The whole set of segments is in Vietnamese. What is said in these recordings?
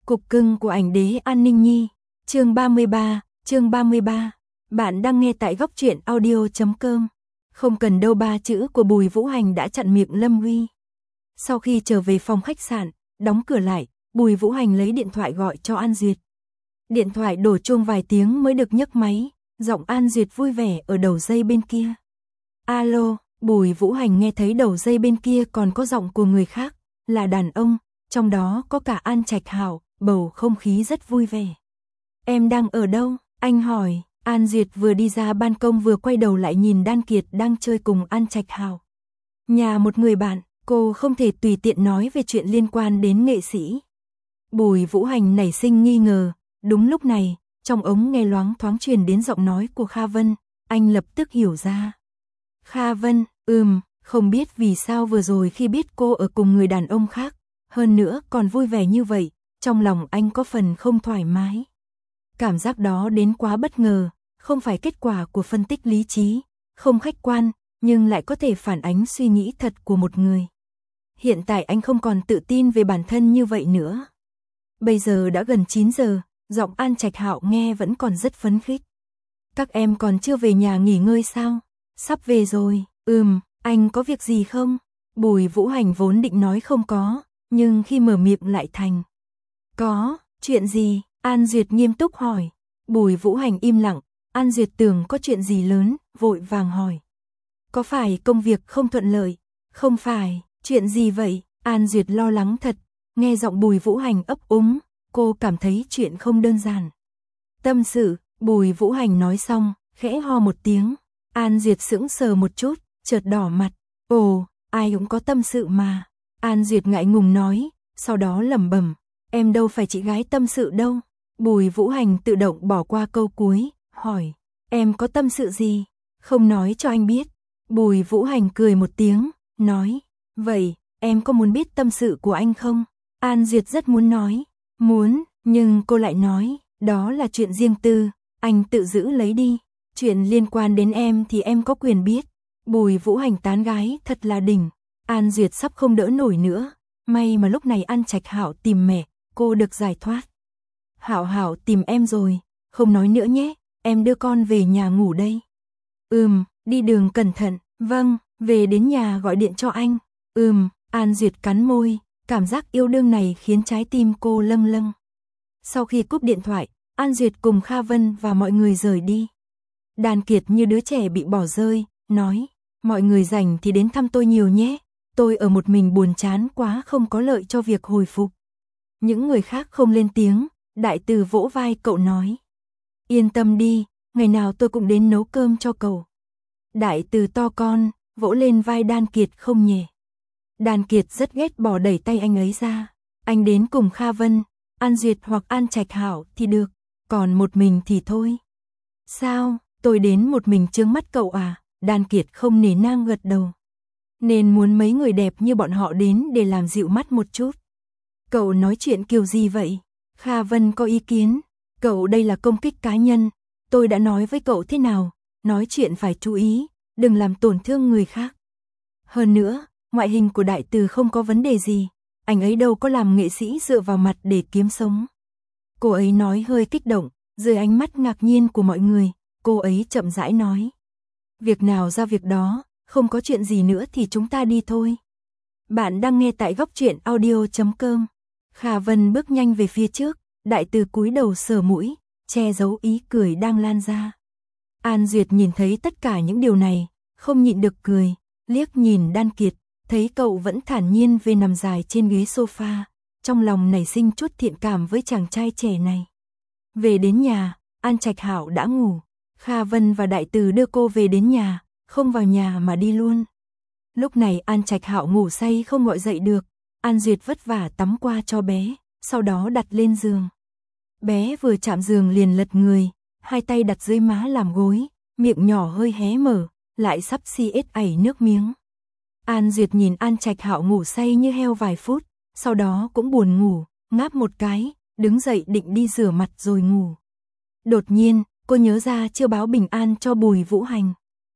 Cục cưng của ảnh đế An Ninh Nhi, chương 33. Bạn đang nghe tại góc truyện audio.com. Không cần đâu, ba chữ của Bùi Vũ Hành đã chặn miệng Lâm Huy. Sau khi trở về phòng khách sạn, đóng cửa lại, Bùi Vũ Hành lấy điện thoại gọi cho An Duyệt. Điện thoại đổ chuông vài tiếng mới được nhấc máy, giọng An Duyệt vui vẻ ở đầu dây bên kia. Alo, Bùi Vũ Hành nghe thấy đầu dây bên kia còn có giọng của người khác, là đàn ông, trong đó có cả An Trạch Hạo, bầu không khí rất vui vẻ. Em đang ở đâu? Anh hỏi. An Duyệt vừa đi ra ban công vừa quay đầu lại nhìn Đan Kiệt đang chơi cùng An Trạch Hạo. Nhà một người bạn, cô không thể tùy tiện nói về chuyện liên quan đến nghệ sĩ. Bùi Vũ Hành nảy sinh nghi ngờ, đúng lúc này, trong ống nghe loáng thoáng truyền đến giọng nói của Kha Vân, anh lập tức hiểu ra. Kha Vân, không biết vì sao vừa rồi khi biết cô ở cùng người đàn ông khác, hơn nữa còn vui vẻ như vậy, trong lòng anh có phần không thoải mái. Cảm giác đó đến quá bất ngờ, không phải kết quả của phân tích lý trí, không khách quan, nhưng lại có thể phản ánh suy nghĩ thật của một người. Hiện tại anh không còn tự tin về bản thân như vậy nữa. Bây giờ đã gần 9 giờ, giọng An Trạch Hạo nghe vẫn còn rất phấn khích. Các em còn chưa về nhà nghỉ ngơi sao? Sắp về rồi. Anh có việc gì không? Bùi Vũ Hành vốn định nói không có, nhưng khi mở miệng lại thành. Có, chuyện gì? An Duyệt nghiêm túc hỏi. Bùi Vũ Hành im lặng, An Duyệt tưởng có chuyện gì lớn, vội vàng hỏi. Có phải công việc không thuận lợi? Không phải, chuyện gì vậy? An Duyệt lo lắng thật, nghe giọng Bùi Vũ Hành ấp úng, cô cảm thấy chuyện không đơn giản. Tâm sự, Bùi Vũ Hành nói xong, khẽ ho một tiếng. An Duyệt sững sờ một chút, chợt đỏ mặt. Ồ, ai cũng có tâm sự mà. An Duyệt ngại ngùng nói, sau đó lẩm bẩm, em đâu phải chị gái tâm sự đâu. Bùi Vũ Hành tự động bỏ qua câu cuối, hỏi, em có tâm sự gì? Không nói cho anh biết. Bùi Vũ Hành cười một tiếng, nói, vậy, em có muốn biết tâm sự của anh không? An Duyệt rất muốn nói, muốn, nhưng cô lại nói, đó là chuyện riêng tư, anh tự giữ lấy đi. Chuyện liên quan đến em thì em có quyền biết. Bùi Vũ Hành tán gái thật là đỉnh. An Duyệt sắp không đỡ nổi nữa. May mà lúc này An Trạch Hạo tìm mẹ, cô được giải thoát. Hạo Hạo tìm em rồi, không nói nữa nhé, em đưa con về nhà ngủ đây. Đi đường cẩn thận, vâng, về đến nhà gọi điện cho anh. An Duyệt cắn môi, cảm giác yêu đương này khiến trái tim cô lâng lâng. Sau khi cúp điện thoại, An Duyệt cùng Kha Vân và mọi người rời đi. Đan Kiệt như đứa trẻ bị bỏ rơi, nói, mọi người rảnh thì đến thăm tôi nhiều nhé, tôi ở một mình buồn chán quá không có lợi cho việc hồi phục. Những người khác không lên tiếng, Đại Từ vỗ vai cậu nói, yên tâm đi, ngày nào tôi cũng đến nấu cơm cho cậu. Đại Từ to con, vỗ lên vai Đan Kiệt không nhẹ. Đan Kiệt rất ghét bỏ đẩy tay anh ấy ra, anh đến cùng Kha Vân, An Duyệt hoặc An Trạch Hạo thì được, còn một mình thì thôi. Sao? Tôi đến một mình chướng mắt cậu à? Đan Kiệt không nể nang gật đầu. Nên muốn mấy người đẹp như bọn họ đến để làm dịu mắt một chút. Cậu nói chuyện kiểu gì vậy? Kha Vân có ý kiến. Cậu đây là công kích cá nhân. Tôi đã nói với cậu thế nào? Nói chuyện phải chú ý, đừng làm tổn thương người khác. Hơn nữa, ngoại hình của Đại Từ không có vấn đề gì. Anh ấy đâu có làm nghệ sĩ dựa vào mặt để kiếm sống. Cô ấy nói hơi kích động, dưới ánh mắt ngạc nhiên của mọi người. Cô ấy chậm rãi nói. Việc nào ra việc đó, không có chuyện gì nữa thì chúng ta đi thôi. Bạn đang nghe tại góc truyện audio.com. Kha Vân bước nhanh về phía trước, Đại Từ cúi đầu sờ mũi, che giấu ý cười đang lan ra. An Duyệt nhìn thấy tất cả những điều này, không nhịn được cười, liếc nhìn Đan Kiệt, thấy cậu vẫn thản nhiên về nằm dài trên ghế sofa, trong lòng nảy sinh chút thiện cảm với chàng trai trẻ này. Về đến nhà, An Trạch Hạo đã ngủ. Kha Vân và Đại Từ đưa cô về đến nhà, không vào nhà mà đi luôn. Lúc này An Trạch Hạo ngủ say không gọi dậy được, An Duyệt vất vả tắm qua cho bé, sau đó đặt lên giường. Bé vừa chạm giường liền lật người, hai tay đặt dưới má làm gối, miệng nhỏ hơi hé mở, lại sắp si ết ảy nước miếng. An Duyệt nhìn An Trạch Hạo ngủ say như heo vài phút, sau đó cũng buồn ngủ, ngáp một cái, đứng dậy định đi rửa mặt rồi ngủ. Đột nhiên, cô nhớ ra chưa báo bình an cho Bùi Vũ Hành.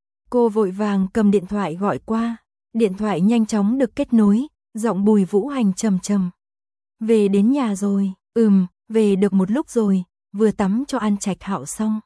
Cô vội vàng cầm điện thoại gọi qua, điện thoại nhanh chóng được kết nối, giọng Bùi Vũ Hành trầm trầm. Về đến nhà rồi, Về được một lúc rồi, vừa tắm cho An Trạch Hạo xong.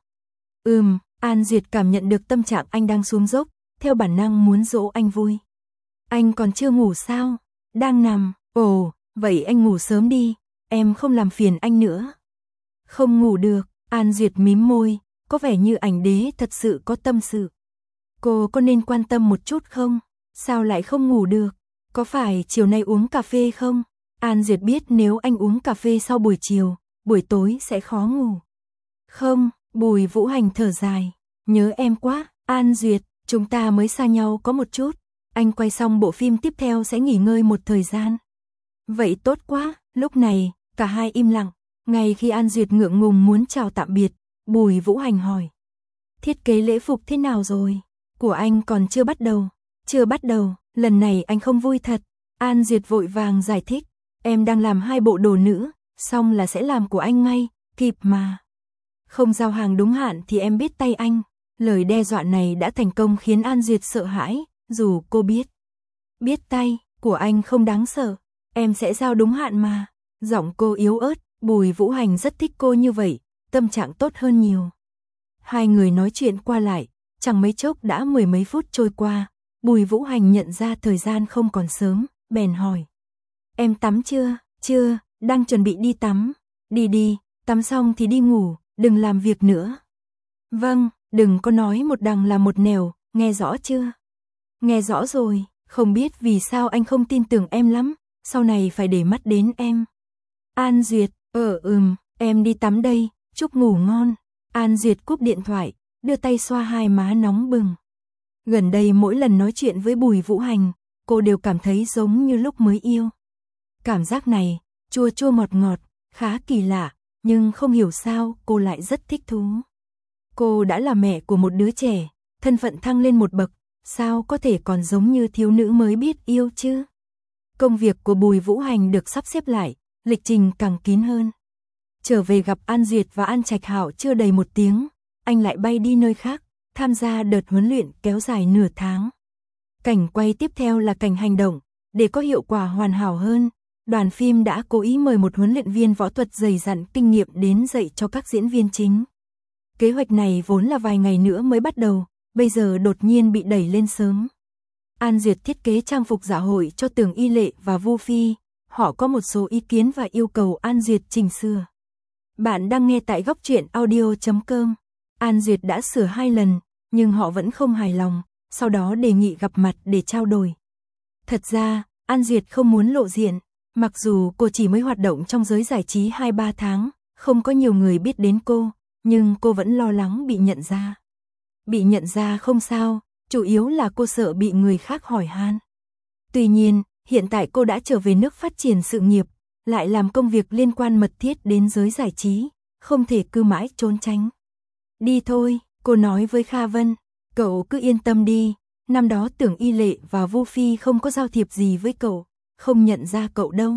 An Duyệt cảm nhận được tâm trạng anh đang xuống dốc, theo bản năng muốn dỗ anh vui. Anh còn chưa ngủ sao? Đang nằm. Ồ, vậy anh ngủ sớm đi, em không làm phiền anh nữa. Không ngủ được, An Duyệt mím môi, có vẻ như ảnh đế thật sự có tâm sự. Cô có nên quan tâm một chút không? Sao lại không ngủ được? Có phải chiều nay uống cà phê không? An Duyệt biết nếu anh uống cà phê sau buổi chiều, buổi tối sẽ khó ngủ. Không, Bùi Vũ Hành thở dài. Nhớ em quá, An Duyệt, chúng ta mới xa nhau có một chút. Anh quay xong bộ phim tiếp theo sẽ nghỉ ngơi một thời gian. Vậy tốt quá, lúc này, cả hai im lặng. Ngay khi An Duyệt ngượng ngùng muốn chào tạm biệt, Bùi Vũ Hành hỏi. Thiết kế lễ phục thế nào rồi? Của anh còn chưa bắt đầu. Chưa bắt đầu, lần này anh không vui thật. An Duyệt vội vàng giải thích. Em đang làm 2 bộ đồ nữ, xong là sẽ làm của anh ngay, kịp mà. Không giao hàng đúng hạn thì em biết tay anh. Lời đe dọa này đã thành công khiến An Duyệt sợ hãi, dù cô biết. Biết tay, của anh không đáng sợ, em sẽ giao đúng hạn mà. Giọng cô yếu ớt, Bùi Vũ Hành rất thích cô như vậy, tâm trạng tốt hơn nhiều. Hai người nói chuyện qua lại, chẳng mấy chốc đã 10 mấy phút trôi qua. Bùi Vũ Hành nhận ra thời gian không còn sớm, bèn hỏi. Em tắm chưa? Chưa, đang chuẩn bị đi tắm. Đi đi, tắm xong thì đi ngủ, đừng làm việc nữa. Vâng, đừng có nói một đằng là một nẻo, nghe rõ chưa? Nghe rõ rồi, không biết vì sao anh không tin tưởng em lắm, sau này phải để mắt đến em. An Duyệt, em đi tắm đây, chúc ngủ ngon. An Duyệt cúp điện thoại, đưa tay xoa hai má nóng bừng. Gần đây mỗi lần nói chuyện với Bùi Vũ Hành, cô đều cảm thấy giống như lúc mới yêu. Cảm giác này, chua chua ngọt ngọt, khá kỳ lạ, nhưng không hiểu sao cô lại rất thích thú. Cô đã là mẹ của một đứa trẻ, thân phận thăng lên một bậc, sao có thể còn giống như thiếu nữ mới biết yêu chứ? Công việc của Bùi Vũ Hành được sắp xếp lại, lịch trình càng kín hơn. Trở về gặp An Duyệt và An Trạch Hạo chưa đầy 1 tiếng, anh lại bay đi nơi khác, tham gia đợt huấn luyện kéo dài nửa tháng. Cảnh quay tiếp theo là cảnh hành động, để có hiệu quả hoàn hảo hơn. Đoàn phim đã cố ý mời một huấn luyện viên võ thuật dày dặn kinh nghiệm đến dạy cho các diễn viên chính. Kế hoạch này vốn là vài ngày nữa mới bắt đầu, bây giờ đột nhiên bị đẩy lên sớm. An Duyệt thiết kế trang phục dạ hội cho Tưởng Y Lệ và Vu Phi, họ có một số ý kiến và yêu cầu An Duyệt chỉnh sửa. Bạn đang nghe tại góc truyện audio.com. An Duyệt đã sửa 2 lần, nhưng họ vẫn không hài lòng, sau đó đề nghị gặp mặt để trao đổi. Thật ra, An Duyệt không muốn lộ diện, mặc dù cô chỉ mới hoạt động trong giới giải trí 2-3 tháng, không có nhiều người biết đến cô, nhưng cô vẫn lo lắng bị nhận ra. Bị nhận ra không sao, chủ yếu là cô sợ bị người khác hỏi han. Tuy nhiên, hiện tại cô đã trở về nước phát triển sự nghiệp, lại làm công việc liên quan mật thiết đến giới giải trí, không thể cứ mãi trốn tránh. Đi thôi, cô nói với Kha Vân, cậu cứ yên tâm đi, năm đó Tưởng Y Lệ và Vu Phi không có giao thiệp gì với cậu, không nhận ra cậu đâu.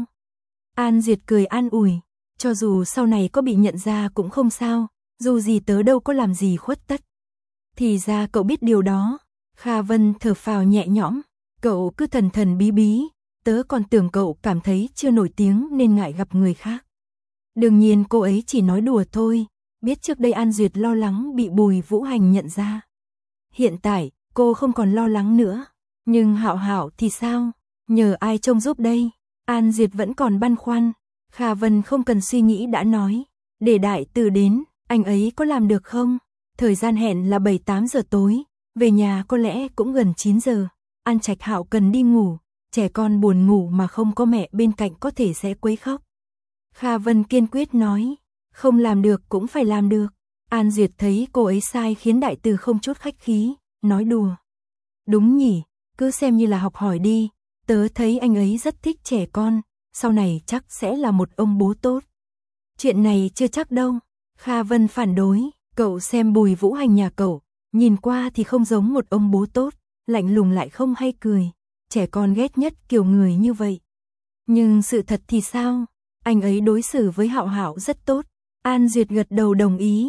An Duyệt cười an ủi, cho dù sau này có bị nhận ra cũng không sao, dù gì tớ đâu có làm gì khuất tất. Thì ra cậu biết điều đó. Kha Vân thở phào nhẹ nhõm, cậu cứ thần thần bí bí, tớ còn tưởng cậu cảm thấy chưa nổi tiếng nên ngại gặp người khác. Đương nhiên cô ấy chỉ nói đùa thôi, biết trước đây An Duyệt lo lắng bị Bùi Vũ Hành nhận ra. Hiện tại, cô không còn lo lắng nữa, nhưng Hạo Hạo thì sao? Nhờ ai trông giúp đây? An Duyệt vẫn còn băn khoăn. Kha Vân không cần suy nghĩ đã nói, để Đại Từ đến, anh ấy có làm được không? Thời gian hẹn là 7-8 giờ tối, về nhà có lẽ cũng gần 9 giờ. An Trạch Hạo cần đi ngủ, trẻ con buồn ngủ mà không có mẹ bên cạnh có thể sẽ quấy khóc. Kha Vân kiên quyết nói, không làm được cũng phải làm được. An Duyệt thấy cô ấy sai khiến Đại Từ không chút khách khí, nói đùa. Đúng nhỉ, cứ xem như là học hỏi đi, tớ thấy anh ấy rất thích trẻ con, sau này chắc sẽ là một ông bố tốt. Chuyện này chưa chắc đâu. Kha Vân phản đối, cậu xem Bùi Vũ Hành nhà cậu, nhìn qua thì không giống một ông bố tốt, lạnh lùng lại không hay cười, trẻ con ghét nhất kiểu người như vậy. Nhưng sự thật thì sao? Anh ấy đối xử với Hạo Hạo rất tốt. An Duyệt gật đầu đồng ý.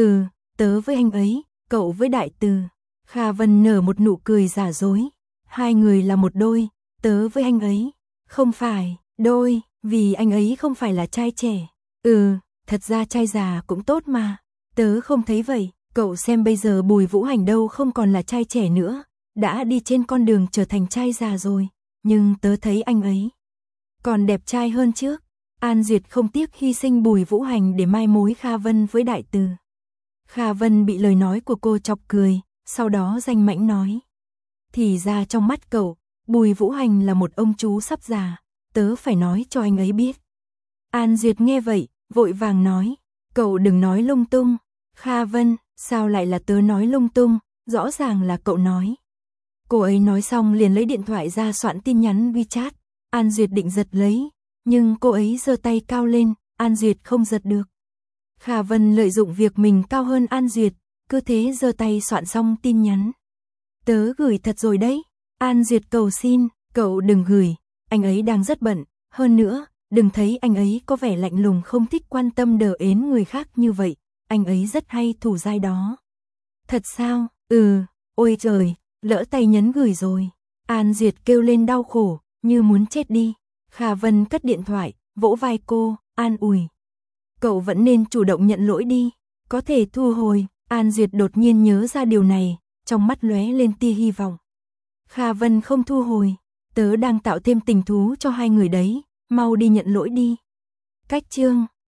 Tớ với anh ấy, cậu với Đại Từ. Kha Vân nở một nụ cười giả dối. Hai người là một đôi, tớ với anh ấy. Không phải, đôi, vì anh ấy không phải là trai trẻ. Thật ra trai già cũng tốt mà. Tớ không thấy vậy, cậu xem bây giờ Bùi Vũ Hành đâu không còn là trai trẻ nữa, đã đi trên con đường trở thành trai già rồi, nhưng tớ thấy anh ấy còn đẹp trai hơn trước. An Duyệt không tiếc hy sinh Bùi Vũ Hành để mai mối Kha Vân với Đại Từ. Kha Vân bị lời nói của cô chọc cười, sau đó danh mãnh nói. Thì ra trong mắt cậu, Bùi Vũ Hành là một ông chú sắp già, tớ phải nói cho anh ấy biết. An Duyệt nghe vậy, vội vàng nói, cậu đừng nói lung tung. Kha Vân, sao lại là tớ nói lung tung, rõ ràng là cậu nói. Cô ấy nói xong liền lấy điện thoại ra soạn tin nhắn WeChat. An Duyệt định giật lấy, nhưng cô ấy giơ tay cao lên, An Duyệt không giật được. Kha Vân lợi dụng việc mình cao hơn An Duyệt, cứ thế giơ tay soạn xong tin nhắn. Tớ gửi thật rồi đấy. An Duyệt cầu xin, cậu đừng gửi, anh ấy đang rất bận, hơn nữa, đừng thấy anh ấy có vẻ lạnh lùng không thích quan tâm đờ ến người khác như vậy, anh ấy rất hay thủ dai đó. Thật sao? Ôi trời, lỡ tay nhấn gửi rồi. An Duyệt kêu lên đau khổ, như muốn chết đi. Kha Vân cất điện thoại, vỗ vai cô, an ủi. Cậu vẫn nên chủ động nhận lỗi đi, có thể thu hồi. An Duyệt đột nhiên nhớ ra điều này, trong mắt lóe lên tia hy vọng. Kha Vân không thu hồi, tớ đang tạo thêm tình thú cho hai người đấy, mau đi nhận lỗi đi. Cách chương